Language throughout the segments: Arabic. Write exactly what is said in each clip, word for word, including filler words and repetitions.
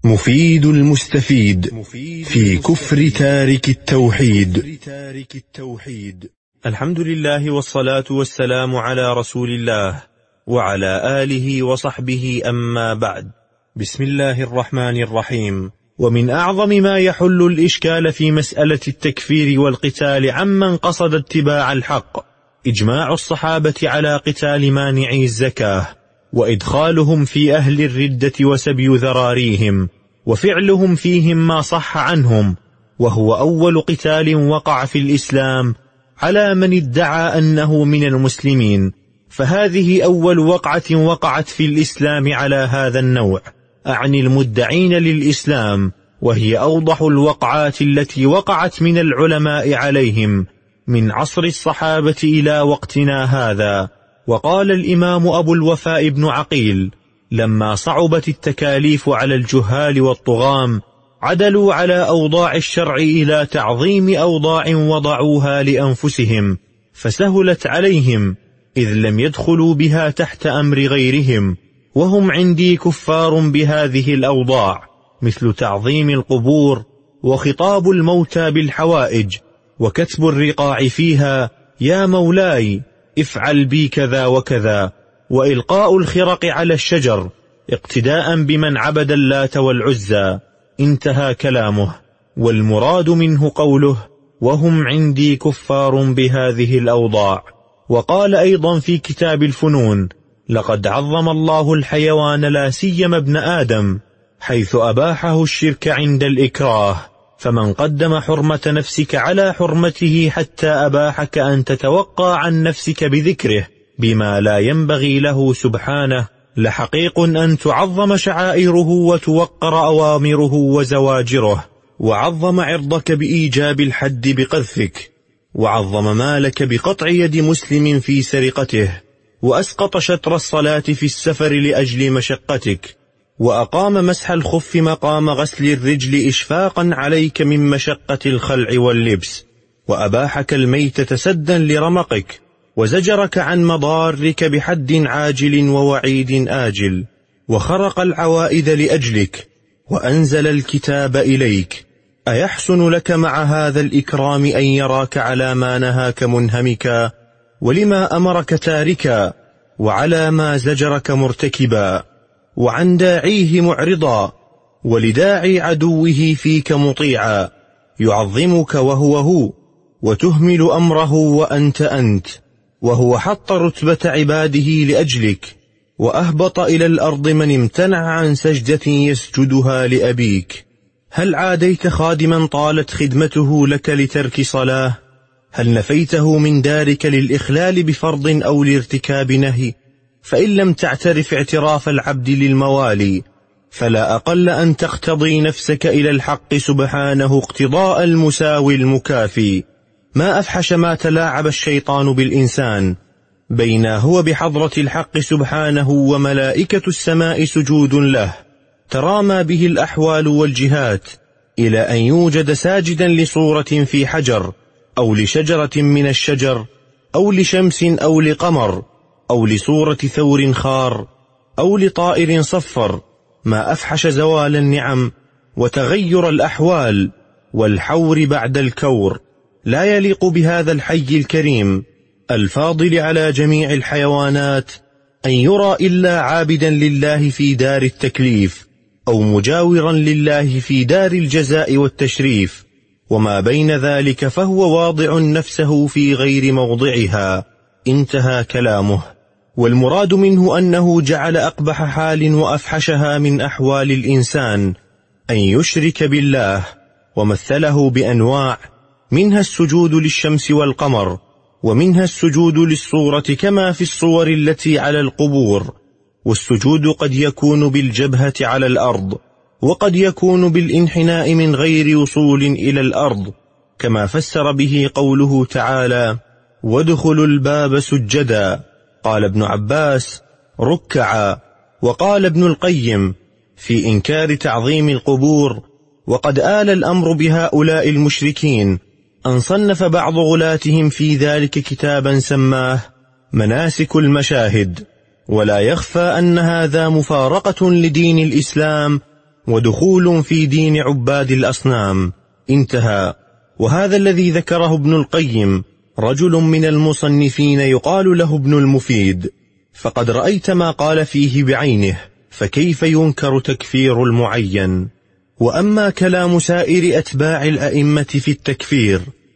مفيد المستفيد في كفر تارك التوحيد. الحمد لله والصلاة والسلام على رسول الله وعلى آله وصحبه، أما بعد. بسم الله الرحمن الرحيم. ومن أعظم ما يحل الإشكال في مسألة التكفير والقتال عمن قصد اتباع الحق إجماع الصحابة على قتال مانعي الزكاة، وإدخالهم في أهل الردة وسبي ذراريهم، وفعلهم فيهم ما صح عنهم، وهو أول قتال وقع في الإسلام على من ادعى أنه من المسلمين، فهذه أول وقعة وقعت في الإسلام على هذا النوع، أعني المدعين للإسلام، وهي أوضح الوقعات التي وقعت من العلماء عليهم من عصر الصحابة إلى وقتنا هذا. وقال الإمام أبو الوفاء بن عقيل: لما صعبت التكاليف على الجهال والطغام عدلوا على أوضاع الشرع إلى تعظيم أوضاع وضعوها لأنفسهم فسهلت عليهم، إذ لم يدخلوا بها تحت أمر غيرهم، وهم عندي كفار بهذه الأوضاع، مثل تعظيم القبور وخطاب الموتى بالحوائج وكتب الرقاع فيها: يا مولاي افعل بي كذا وكذا، وإلقاء الخرق على الشجر اقتداء بمن عبد اللات والعزى. انتهى كلامه. والمراد منه قوله: وهم عندي كفار بهذه الأوضاع. وقال أيضا في كتاب الفنون: لقد عظم الله الحيوان لا سيما ابن آدم، حيث أباحه الشرك عند الإكراه، فمن قدم حرمة نفسك على حرمته حتى أباحك أن تتوقع عن نفسك بذكره بما لا ينبغي له سبحانه، لحقيق أن تعظم شعائره وتوقر أوامره وزواجره، وعظم عرضك بإيجاب الحد بقذفك، وعظم مالك بقطع يد مسلم في سرقته، وأسقط شطر الصلاة في السفر لأجل مشقتك، وأقام مسح الخف مقام غسل الرجل إشفاقا عليك من مشقة الخلع واللبس، وأباحك الميتة سدا لرمقك، وزجرك عن مضارك بحد عاجل ووعيد آجل، وخرق العوائد لأجلك، وأنزل الكتاب إليك. أيحسن لك مع هذا الإكرام أن يراك على ما نهاك منهمكا، ولما أمرك تاركا، وعلى ما زجرك مرتكبا، وعن داعيه معرضا، ولداعي عدوه فيك مطيعا، يعظمك وهو هو، وتهمل أمره وأنت أنت، وهو حط رتبة عباده لأجلك، وأهبط إلى الأرض من امتنع عن سجدة يسجدها لأبيك. هل عاديت خادما طالت خدمته لك لترك صلاة؟ هل نفيته من دارك للإخلال بفرض أو لارتكاب نهي؟ فإن لم تعترف اعتراف العبد للموالي، فلا أقل أن تقتضي نفسك إلى الحق سبحانه اقتضاء المساوي المكافي. ما أفحش ما تلاعب الشيطان بالإنسان، بين هو بحضرة الحق سبحانه وملائكة السماء سجود له، ترامى به الأحوال والجهات، إلى أن يوجد ساجدا لصورة في حجر، أو لشجرة من الشجر، أو لشمس أو لقمر، أو لصورة ثور خار، أو لطائر صفر. ما أفحش زوال النعم وتغير الأحوال والحور بعد الكور. لا يليق بهذا الحي الكريم الفاضل على جميع الحيوانات أن يرى إلا عابدا لله في دار التكليف، أو مجاورا لله في دار الجزاء والتشريف، وما بين ذلك فهو واضع نفسه في غير موضعها. انتهى كلامه. والمراد منه أنه جعل أقبح حال وأفحشها من أحوال الإنسان أن يشرك بالله، ومثله بأنواع، منها السجود للشمس والقمر، ومنها السجود للصورة كما في الصور التي على القبور. والسجود قد يكون بالجبهة على الأرض، وقد يكون بالانحناء من غير وصول إلى الأرض، كما فسر به قوله تعالى: وادخلوا الباب سجدا. قال ابن عباس: ركعا. وقال ابن القيم في إنكار تعظيم القبور: وقد آل الأمر بهؤلاء المشركين أن صنف بعض غلاتهم في ذلك كتابا سماه مناسك المشاهد. ولا يخفى أن هذا مفارقة لدين الإسلام ودخول في دين عباد الأصنام. انتهى. وهذا الذي ذكره ابن القيم رجل من المصنفين يقال له ابن المفيد، فقد رأيت ما قال فيه بعينه، فكيف ينكر تكفير المعين؟ وأما كلام سائر أتباع الأئمة في التكفير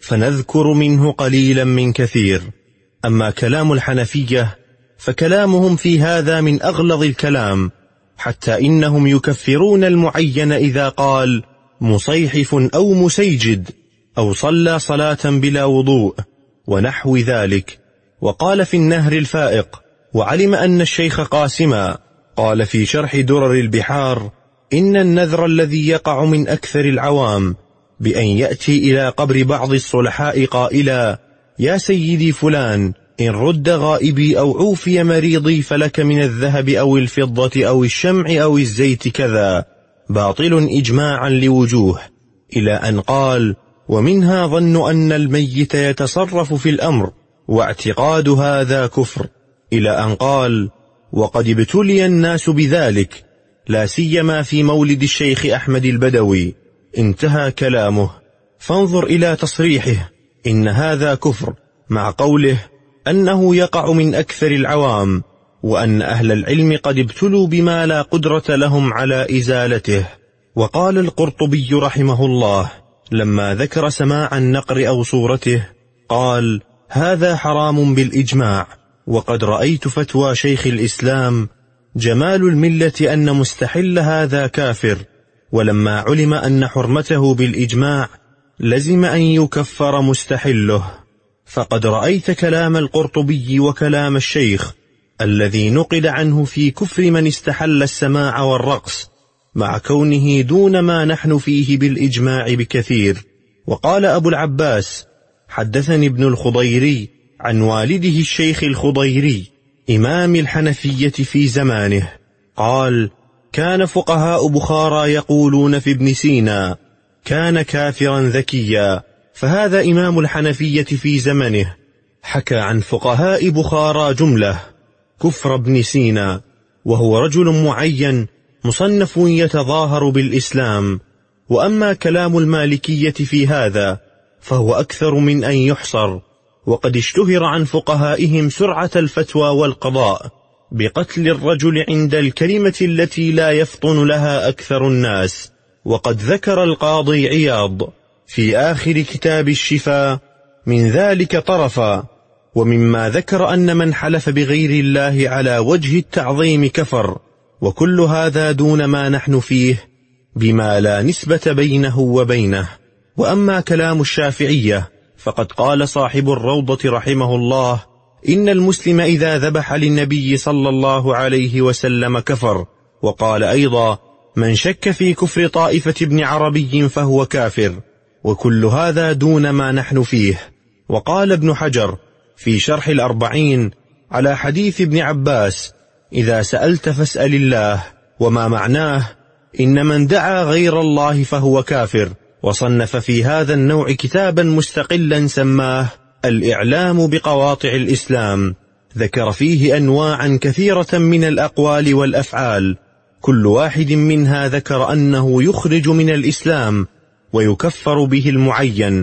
فنذكر منه قليلا من كثير. أما كلام الحنفية فكلامهم في هذا من أغلظ الكلام، حتى إنهم يكفرون المعين إذا قال مصيحف أو مسيجد أو صلى صلاة بلا وضوء ونحو ذلك. وقال في النهر الفائق: وعلم أن الشيخ قاسما قال في شرح درر البحار: إن النذر الذي يقع من أكثر العوام بأن يأتي إلى قبر بعض الصلحاء قائلا: يا سيدي فلان، إن رد غائبي أو عوفي مريضي فلك من الذهب أو الفضة أو الشمع أو الزيت كذا، باطل إجماعا لوجوه، إلى أن قال: ومنها ظن أن الميت يتصرف في الأمر، واعتقاد هذا كفر، إلى أن قال: وقد ابتلي الناس بذلك، لا سيما في مولد الشيخ أحمد البدوي. انتهى كلامه. فانظر إلى تصريحه إن هذا كفر، مع قوله أنه يقع من أكثر العوام، وأن أهل العلم قد ابتلوا بما لا قدرة لهم على إزالته. وقال القرطبي رحمه الله لما ذكر سماع النقر أو صورته قال: هذا حرام بالإجماع. وقد رأيت فتوى شيخ الإسلام جمال الملة أن مستحل هذا كافر، ولما علم أن حرمته بالإجماع لزم أن يكفر مستحله. فقد رأيت كلام القرطبي وكلام الشيخ الذي نقل عنه في كفر من استحل السماع والرقص، مع كونه دون ما نحن فيه بالإجماع بكثير. وقال أبو العباس: حدثني ابن الخضيري عن والده الشيخ الخضيري إمام الحنفية في زمانه قال: كان فقهاء بخارى يقولون في ابن سينا: كان كافرا ذكيا. فهذا إمام الحنفية في زمنه حكى عن فقهاء بخارى جملة كفر ابن سينا، وهو رجل معين مصنف يتظاهر بالإسلام. وأما كلام المالكية في هذا فهو أكثر من أن يحصر، وقد اشتهر عن فقهائهم سرعة الفتوى والقضاء بقتل الرجل عند الكلمة التي لا يفطن لها أكثر الناس. وقد ذكر القاضي عياض في آخر كتاب الشفاء من ذلك طرفا. ومما ذكر أن من حلف بغير الله على وجه التعظيم كفر، وكل هذا دون ما نحن فيه بما لا نسبة بينه وبينه. وأما كلام الشافعية فقد قال صاحب الروضة رحمه الله: إن المسلم إذا ذبح للنبي صلى الله عليه وسلم كفر. وقال أيضا: من شك في كفر طائفة ابن عربي فهو كافر، وكل هذا دون ما نحن فيه. وقال ابن حجر في شرح الأربعين على حديث ابن عباس: إذا سألت فاسأل الله، وما معناه إن من دعا غير الله فهو كافر. وصنف في هذا النوع كتابا مستقلا سماه الإعلام بقواطع الإسلام، ذكر فيه أنواعا كثيرة من الأقوال والأفعال، كل واحد منها ذكر أنه يخرج من الإسلام ويكفر به المعين،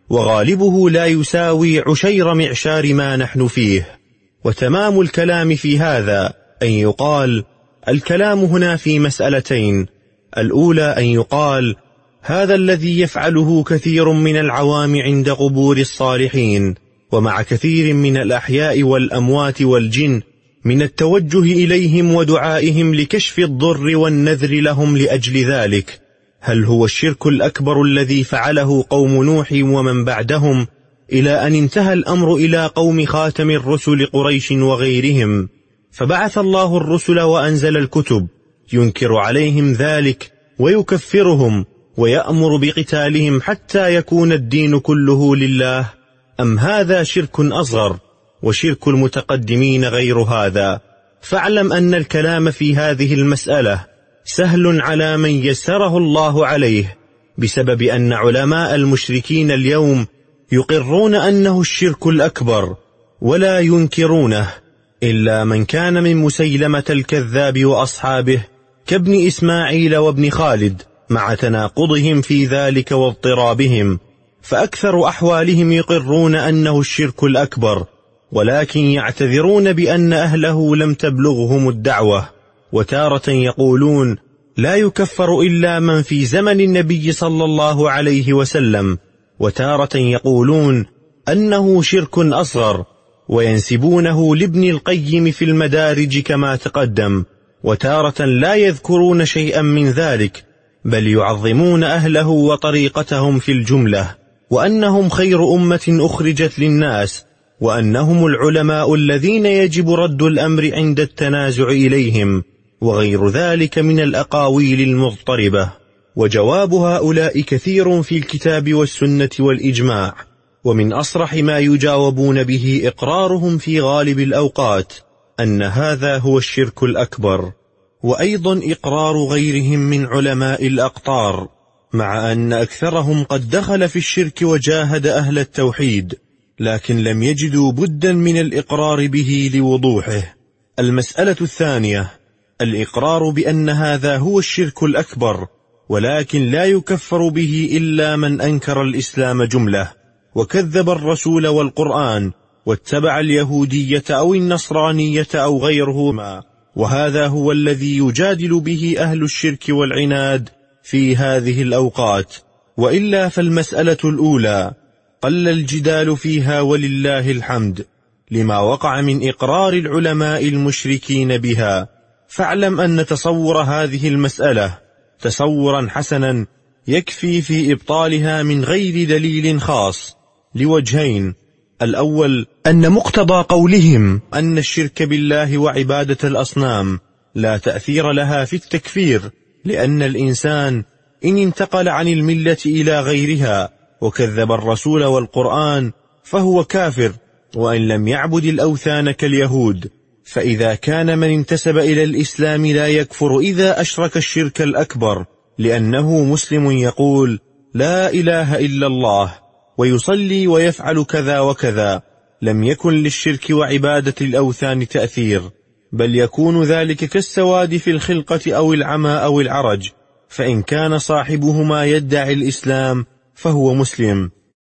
وغالبه لا يساوي عشير معشار ما نحن فيه. وتمام الكلام في هذا أن يقال: الكلام هنا في مسألتين: الأولى أن يقال هذا الذي يفعله كثير من العوام عند قبور الصالحين ومع كثير من الأحياء والأموات والجن من التوجه إليهم ودعائهم لكشف الضر والنذر لهم لأجل ذلك، هل هو الشرك الأكبر الذي فعله قوم نوح ومن بعدهم، إلى أن انتهى الأمر إلى قوم خاتم الرسل قريش وغيرهم، فبعث الله الرسل وأنزل الكتب ينكر عليهم ذلك ويكفرهم ويأمر بقتالهم حتى يكون الدين كله لله؟ أم هذا شرك أصغر، وشرك المتقدمين غير هذا؟ فاعلم أن الكلام في هذه المسألة سهل على من يسره الله عليه، بسبب أن علماء المشركين اليوم يقرون أنه الشرك الأكبر ولا ينكرونه، إلا من كان من مسيلمة الكذاب وأصحابه كابن إسماعيل وابن خالد، مع تناقضهم في ذلك واضطرابهم، فأكثر أحوالهم يقرون أنه الشرك الأكبر، ولكن يعتذرون بأن أهله لم تبلغهم الدعوة. وتارة يقولون لا يكفر إلا من في زمن النبي صلى الله عليه وسلم، وتارة يقولون أنه شرك أصغر، وينسبونه لابن القيم في المدارج كما تقدم. وتارة لا يذكرون شيئا من ذلك، بل يعظمون أهله وطريقتهم في الجملة، وأنهم خير أمة أخرجت للناس، وأنهم العلماء الذين يجب رد الأمر عند التنازع إليهم، وغير ذلك من الأقاويل المضطربة. وجواب هؤلاء كثير في الكتاب والسنة والإجماع، ومن أصرح ما يجاوبون به إقرارهم في غالب الأوقات أن هذا هو الشرك الأكبر، وأيضا إقرار غيرهم من علماء الأقطار، مع أن أكثرهم قد دخل في الشرك وجاهد أهل التوحيد، لكن لم يجدوا بدا من الإقرار به لوضوحه. المسألة الثانية الإقرار بأن هذا هو الشرك الأكبر، ولكن لا يكفر به إلا من أنكر الإسلام جملة، وكذب الرسول والقرآن، واتبع اليهودية أو النصرانية أو غيرهما، وهذا هو الذي يجادل به أهل الشرك والعناد في هذه الأوقات. وإلا فالمسألة الأولى قل الجدال فيها ولله الحمد، لما وقع من إقرار العلماء المشركين بها. فاعلم أن تصور هذه المسألة تصورا حسنا يكفي في إبطالها من غير دليل خاص لوجهين: الأول أن مقتضى قولهم أن الشرك بالله وعبادة الأصنام لا تأثير لها في التكفير، لأن الإنسان إن انتقل عن الملة إلى غيرها وكذب الرسول والقرآن فهو كافر، وإن لم يعبد الأوثان كاليهود. فإذا كان من انتسب إلى الإسلام لا يكفر إذا أشرك الشرك الأكبر، لأنه مسلم يقول لا إله إلا الله ويصلي ويفعل كذا وكذا، لم يكن للشرك وعبادة الأوثان تأثير، بل يكون ذلك كالسواد في الخلقة أو العمى أو العرج، فإن كان صاحبهما يدعي الإسلام فهو مسلم،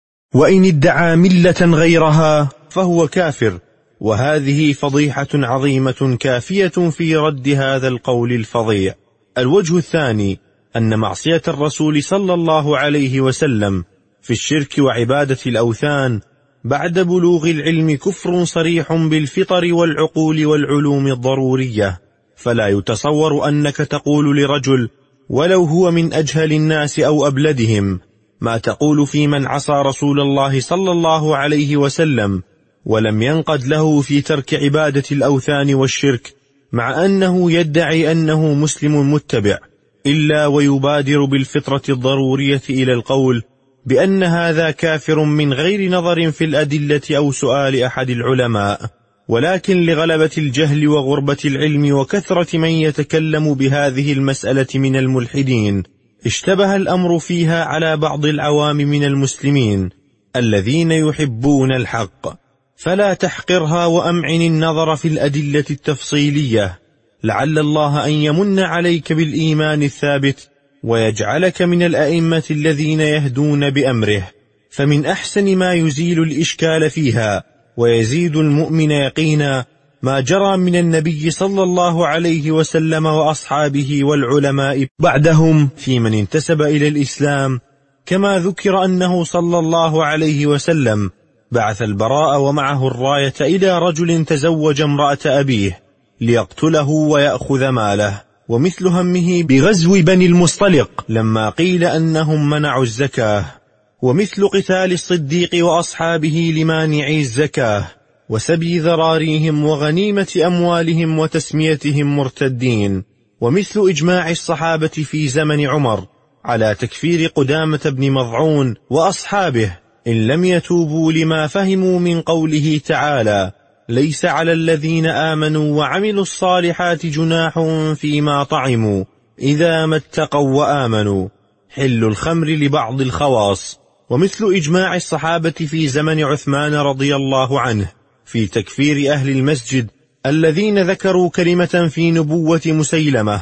وإن ادعى ملة غيرها فهو كافر. وهذه فضيحة عظيمة كافية في رد هذا القول الفظيع. الوجه الثاني أن معصية الرسول صلى الله عليه وسلم في الشرك وعبادة الأوثان بعد بلوغ العلم كفر صريح بالفطر والعقول والعلوم الضرورية، فلا يتصور أنك تقول لرجل ولو هو من أجهل الناس أو أبلدهم ما تقول في من عصى رسول الله صلى الله عليه وسلم ولم ينقد له في ترك عبادة الأوثان والشرك، مع أنه يدعي أنه مسلم متبع، إلا ويبادر بالفطرة الضرورية إلى القول بأن هذا كافر من غير نظر في الأدلة أو سؤال أحد العلماء. ولكن لغلبة الجهل وغربة العلم وكثرة من يتكلم بهذه المسألة من الملحدين اشتبه الأمر فيها على بعض العوام من المسلمين الذين يحبون الحق، فلا تحقرها وأمعن النظر في الأدلة التفصيلية، لعل الله أن يمن عليك بالإيمان الثابت ويجعلك من الأئمة الذين يهدون بأمره. فمن أحسن ما يزيل الإشكال فيها ويزيد المؤمن يقينا ما جرى من النبي صلى الله عليه وسلم وأصحابه والعلماء بعدهم في من انتسب إلى الإسلام، كما ذكر أنه صلى الله عليه وسلم بعث البراء ومعه الراية إلى رجل تزوج امرأة أبيه ليقتله ويأخذ ماله، ومثل همه بغزو بني المصطلق لما قيل أنهم منعوا الزكاة، ومثل قتال الصديق وأصحابه لمانعي الزكاة وسبي ذراريهم وغنيمة أموالهم وتسميتهم مرتدين، ومثل إجماع الصحابة في زمن عمر على تكفير قدامة بن مضعون وأصحابه إن لم يتوبوا لما فهموا من قوله تعالى ليس على الذين آمنوا وعملوا الصالحات جناح فيما طعموا إذا ما اتقوا وآمنوا، حل الخمر لبعض الخواص. ومثل إجماع الصحابة في زمن عثمان رضي الله عنه في تكفير أهل المسجد الذين ذكروا كلمة في نبوة مسيلمة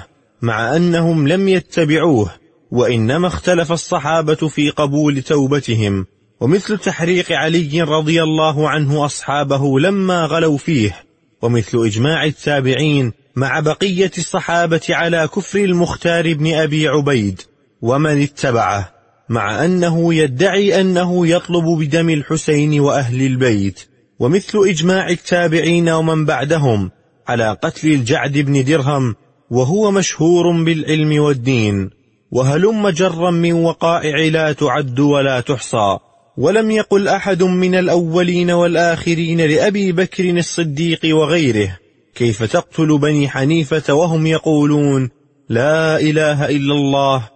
مع أنهم لم يتبعوه، وإنما اختلف الصحابة في قبول توبتهم، ومثل تحريق علي رضي الله عنه أصحابه لما غلوا فيه، ومثل إجماع التابعين مع بقية الصحابة على كفر المختار بن أبي عبيد ومن اتبعه، مع أنه يدعي أنه يطلب بدم الحسين وأهل البيت، ومثل إجماع التابعين ومن بعدهم على قتل الجعد بن درهم، وهو مشهور بالعلم والدين، وهلم جرا من وقائع لا تعد ولا تحصى. ولم يقل أحد من الأولين والآخرين لأبي بكر الصديق وغيره: كيف تقتل بني حنيفة وهم يقولون لا إله إلا الله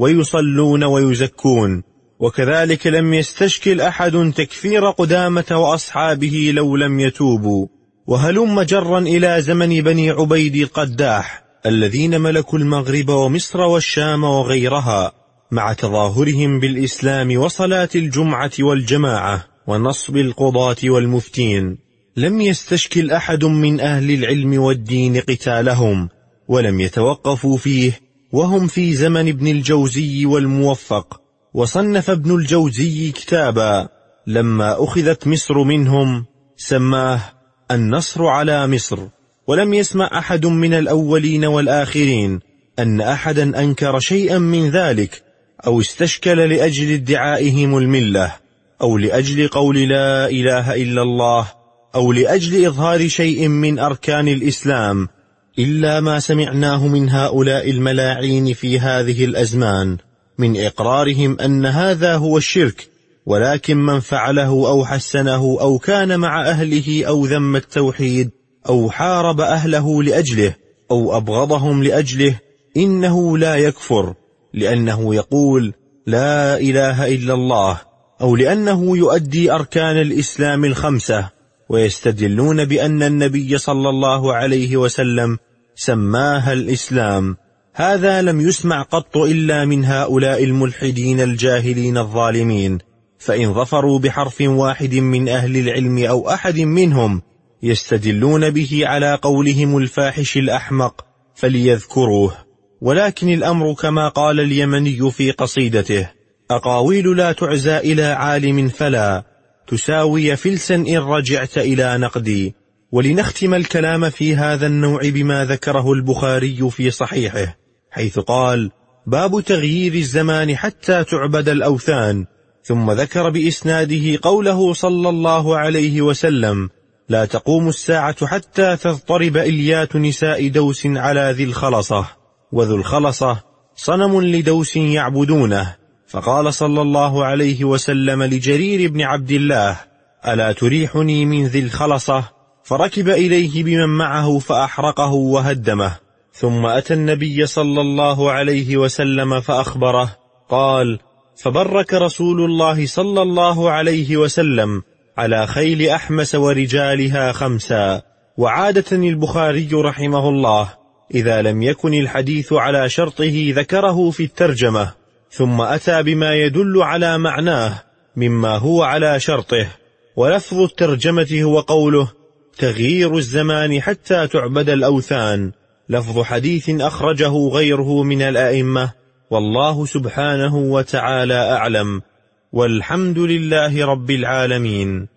ويصلون ويزكون؟ وكذلك لم يستشكل أحد تكفير قدامة وأصحابه لو لم يتوبوا. وهلم جرا إلى زمن بني عبيد القداح الذين ملكوا المغرب ومصر والشام وغيرها، مع تظاهرهم بالإسلام وصلاة الجمعة والجماعة ونصب القضاة والمفتين، لم يستشكل أحد من أهل العلم والدين قتالهم، ولم يتوقفوا فيه، وهم في زمن ابن الجوزي والموفق. وصنف ابن الجوزي كتابا لما أخذت مصر منهم سماه النصر على مصر. ولم يسمع أحد من الأولين والآخرين أن أحدا أنكر شيئا من ذلك، أو استشكل لأجل ادعائهم الملة، أو لأجل قول لا إله إلا الله، أو لأجل إظهار شيء من أركان الإسلام، إلا ما سمعناه من هؤلاء الملاعين في هذه الأزمان من إقرارهم أن هذا هو الشرك، ولكن من فعله أو حسنه أو كان مع أهله أو ذم التوحيد أو حارب أهله لأجله أو أبغضهم لأجله إنه لا يكفر، لأنه يقول لا إله إلا الله، أو لأنه يؤدي أركان الإسلام الخمسة، ويستدلون بأن النبي صلى الله عليه وسلم سماها الإسلام. هذا لم يسمع قط إلا من هؤلاء الملحدين الجاهلين الظالمين، فإن ظفروا بحرف واحد من أهل العلم أو أحد منهم يستدلون به على قولهم الفاحش الأحمق فليذكروه. ولكن الأمر كما قال اليمني في قصيدته: أقاويل لا تعزى إلى عالم فلا تساوي فلسا إن رجعت إلى نقدي. ولنختم الكلام في هذا النوع بما ذكره البخاري في صحيحه، حيث قال: باب تغيير الزمان حتى تعبد الأوثان، ثم ذكر بإسناده قوله صلى الله عليه وسلم: لا تقوم الساعة حتى تضطرب إليات نساء دوس على ذي الخلصة، وذو الخلصة صنم لدوس يعبدونه. فقال صلى الله عليه وسلم لجرير بن عبد الله: ألا تريحني من ذي الخلصة؟ فركب إليه بمن معه فأحرقه وهدمه. ثم أتى النبي صلى الله عليه وسلم فأخبره، قال: فبرك رسول الله صلى الله عليه وسلم على خيل أحمس ورجالها خمسا. وعادة البخاري رحمه الله إذا لم يكن الحديث على شرطه ذكره في الترجمة، ثم أتى بما يدل على معناه مما هو على شرطه. ولفظ الترجمة هو قوله: تغيير الزمان حتى تعبد الأوثان، لفظ حديث أخرجه غيره من الأئمة، والله سبحانه وتعالى أعلم، والحمد لله رب العالمين.